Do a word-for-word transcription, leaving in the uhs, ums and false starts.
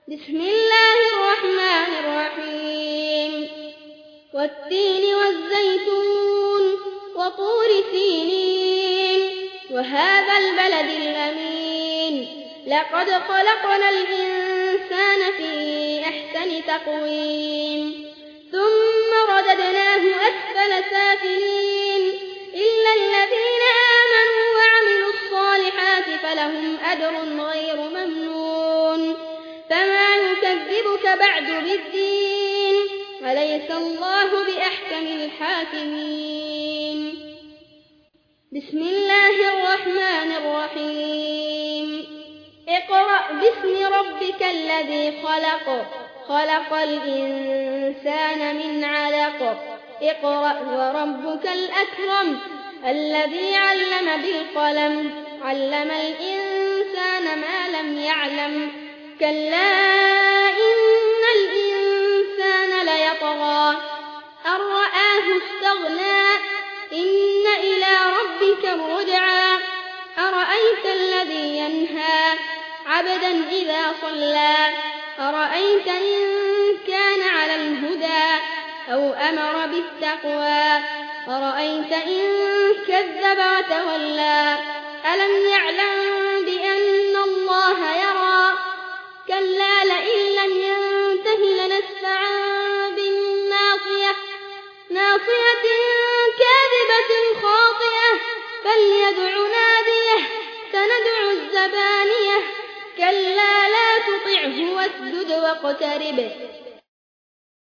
بسم الله الرحمن الرحيم والتين والزيتون وطور سينين وهذا البلد الأمين لقد خلقنا الإنسان في أحسن تقويم ثم رددناه أسفل سافلين إلا الذين آمنوا وعملوا الصالحات فلهم أجر غير ممنون فما يكذبك بعد بالدين أليس الله بأحكم الحاكمين بسم الله الرحمن الرحيم اقرأ باسم ربك الذي خلق خلق الإنسان من علق اقرأ وربك الأكرم الذي علم بالقلم علم الإنسان ما لم يعلم كلا إن الإنسان ليطغى أن رآه استغنى إن إلى ربك الرجعى أرأيت الذي ينهى عبدا إذا صلى أرأيت إن كان على الهدى أو أمر بالتقوى أرأيت إن كذب وتولى ألم يعلم بأن الله يرى كلا لئن لم ينته لنسفعا بالناصية ناصية كاذبة خاطئة فليدع ناديه سندع الزبانية كلا لا تطعه واسجد واقترب